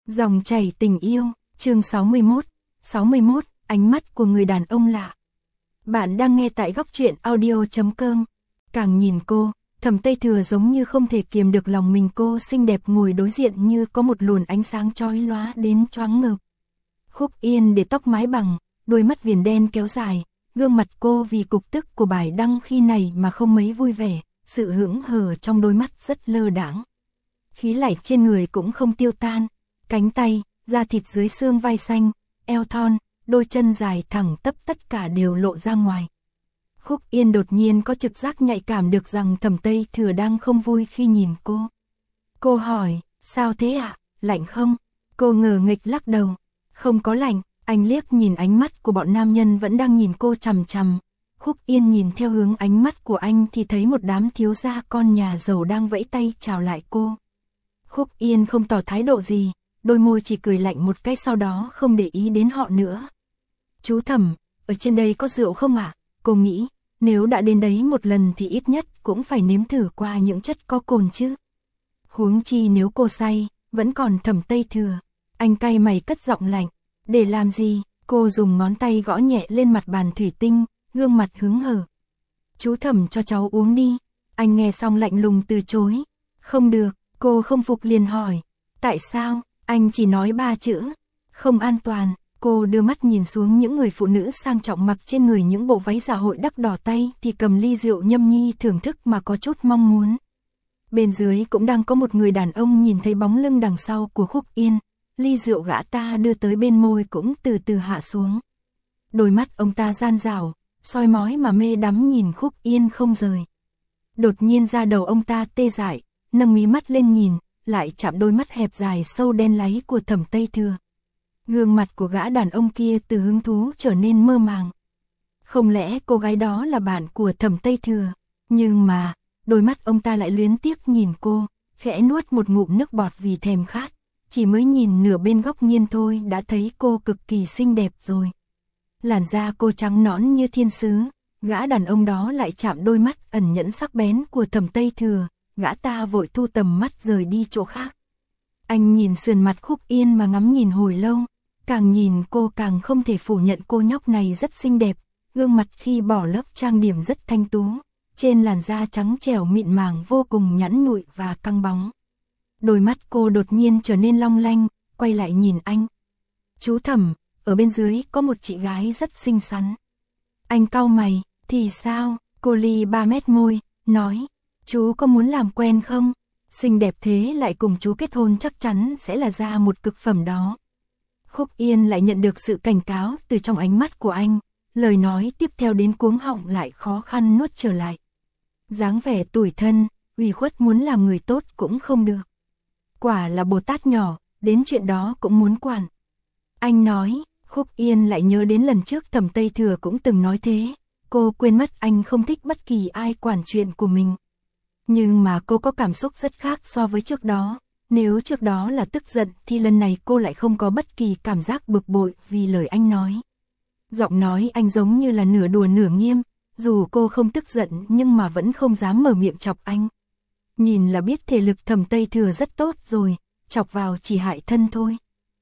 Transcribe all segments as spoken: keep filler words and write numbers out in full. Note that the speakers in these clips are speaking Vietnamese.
Dòng chảy tình yêu, chương sáu mươi mốt, sáu mươi mốt, ánh mắt của người đàn ông lạ. Bạn đang nghe tại góc truyện audio chấm com. Càng nhìn cô, Thẩm Tây Thừa giống như không thể kiềm được lòng mình, cô xinh đẹp ngồi đối diện như có một luồng ánh sáng chói lóa đến choáng ngợp. Khúc Yên để tóc mái bằng, đôi mắt viền đen kéo dài, gương mặt cô vì cục tức của bài đăng khi này mà không mấy vui vẻ, sự hững hờ trong đôi mắt rất lơ đãng. Khí lạnh trên người cũng không tiêu tan, cánh tay, da thịt dưới xương vai xanh, eo thon, đôi chân dài thẳng tắp tất cả đều lộ ra ngoài. Khúc Yên đột nhiên có trực giác nhạy cảm được rằng Thẩm Tây Thừa đang không vui khi nhìn cô. Cô hỏi, sao thế ạ, à? Lạnh không? Cô ngờ nghịch lắc đầu, không có lạnh. Anh liếc nhìn ánh mắt của bọn nam nhân vẫn đang nhìn cô chằm chằm. Khúc Yên nhìn theo hướng ánh mắt của anh thì thấy một đám thiếu gia con nhà giàu đang vẫy tay chào lại cô. Khúc Yên không tỏ thái độ gì, đôi môi chỉ cười lạnh một cái, sau đó không để ý đến họ nữa. Chú Thẩm, ở trên đây có rượu không ạ? À? Cô nghĩ, nếu đã đến đấy một lần thì ít nhất cũng phải nếm thử qua những chất có cồn chứ. Huống chi nếu cô say, vẫn còn Thẩm Tây Thừa. Anh cay mày cất giọng lạnh. Để làm gì? Cô dùng ngón tay gõ nhẹ lên mặt bàn thủy tinh, gương mặt hứng hở. Chú Thẩm cho cháu uống đi. Anh nghe xong lạnh lùng từ chối. Không được, cô không phục liền hỏi. Tại sao? Anh chỉ nói ba chữ. Không an toàn. Cô đưa mắt nhìn xuống những người phụ nữ sang trọng mặc trên người những bộ váy dạ hội đắp đỏ tay thì cầm ly rượu nhâm nhi thưởng thức mà có chút mong muốn. Bên dưới cũng đang có một người đàn ông nhìn thấy bóng lưng đằng sau của Khúc Yên. Ly rượu gã ta đưa tới bên môi cũng từ từ hạ xuống. Đôi mắt ông ta gian rảo, soi mói mà mê đắm nhìn Khúc Yên không rời. Đột nhiên da đầu ông ta tê dại, nâng mí mắt lên nhìn, lại chạm đôi mắt hẹp dài sâu đen láy của Thẩm Tây Thừa. Gương mặt của gã đàn ông kia từ hứng thú trở nên mơ màng. Không lẽ cô gái đó là bạn của Thẩm Tây Thừa? Nhưng mà, đôi mắt ông ta lại luyến tiếc nhìn cô, khẽ nuốt một ngụm nước bọt vì thèm khát. Chỉ mới nhìn nửa bên góc nghiêng thôi đã thấy cô cực kỳ xinh đẹp rồi. Làn da cô trắng nõn như thiên sứ, gã đàn ông đó lại chạm đôi mắt ẩn nhẫn sắc bén của Thẩm Tây Thừa, gã ta vội thu tầm mắt rời đi chỗ khác. Anh nhìn sườn mặt Khúc Yên mà ngắm nhìn hồi lâu, càng nhìn cô càng không thể phủ nhận cô nhóc này rất xinh đẹp, gương mặt khi bỏ lớp trang điểm rất thanh tú, trên làn da trắng trẻo mịn màng vô cùng nhẵn nhụi và căng bóng. Đôi mắt cô đột nhiên trở nên long lanh, quay lại nhìn anh. Chú Thẩm, ở bên dưới có một chị gái rất xinh xắn. Anh cau mày, thì sao? Cô ly ba mét môi, nói, chú có muốn làm quen không? Xinh đẹp thế lại cùng chú kết hôn chắc chắn sẽ là ra một cực phẩm đó. Khúc Yên lại nhận được sự cảnh cáo từ trong ánh mắt của anh, lời nói tiếp theo đến cuống họng lại khó khăn nuốt trở lại. Dáng vẻ tủi thân, ủy khuất muốn làm người tốt cũng không được. Quả là Bồ Tát nhỏ, đến chuyện đó cũng muốn quản. Anh nói, Khúc Yên lại nhớ đến lần trước Thẩm Tây Thừa cũng từng nói thế. Cô quên mất anh không thích bất kỳ ai quản chuyện của mình. Nhưng mà cô có cảm xúc rất khác so với trước đó. Nếu trước đó là tức giận thì lần này cô lại không có bất kỳ cảm giác bực bội vì lời anh nói. Giọng nói anh giống như là nửa đùa nửa nghiêm, dù cô không tức giận nhưng mà vẫn không dám mở miệng chọc anh. Nhìn là biết thể lực Thẩm Tây Thừa rất tốt rồi, chọc vào chỉ hại thân thôi.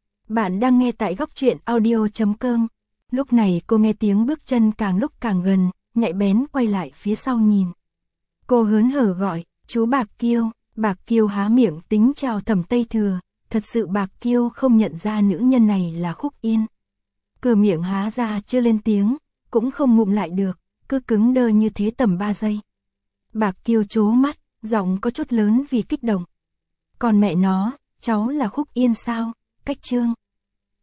Bạn đang nghe tại góc truyện audio chấm com. Lúc này cô nghe tiếng bước chân càng lúc càng gần, nhạy bén quay lại phía sau nhìn. Cô hớn hở gọi, chú Bạc Kiêu. Bạc Kiêu há miệng tính chào Thẩm Tây Thừa, thật sự Bạc Kiêu không nhận ra nữ nhân này là Khúc Yên. Cửa miệng há ra chưa lên tiếng, cũng không ngụm lại được, cứ cứng đơ như thế tầm ba giây. Bạc Kiêu trố mắt, giọng có chút lớn vì kích động. Còn mẹ nó, cháu là Khúc Yên sao? Cách Trương.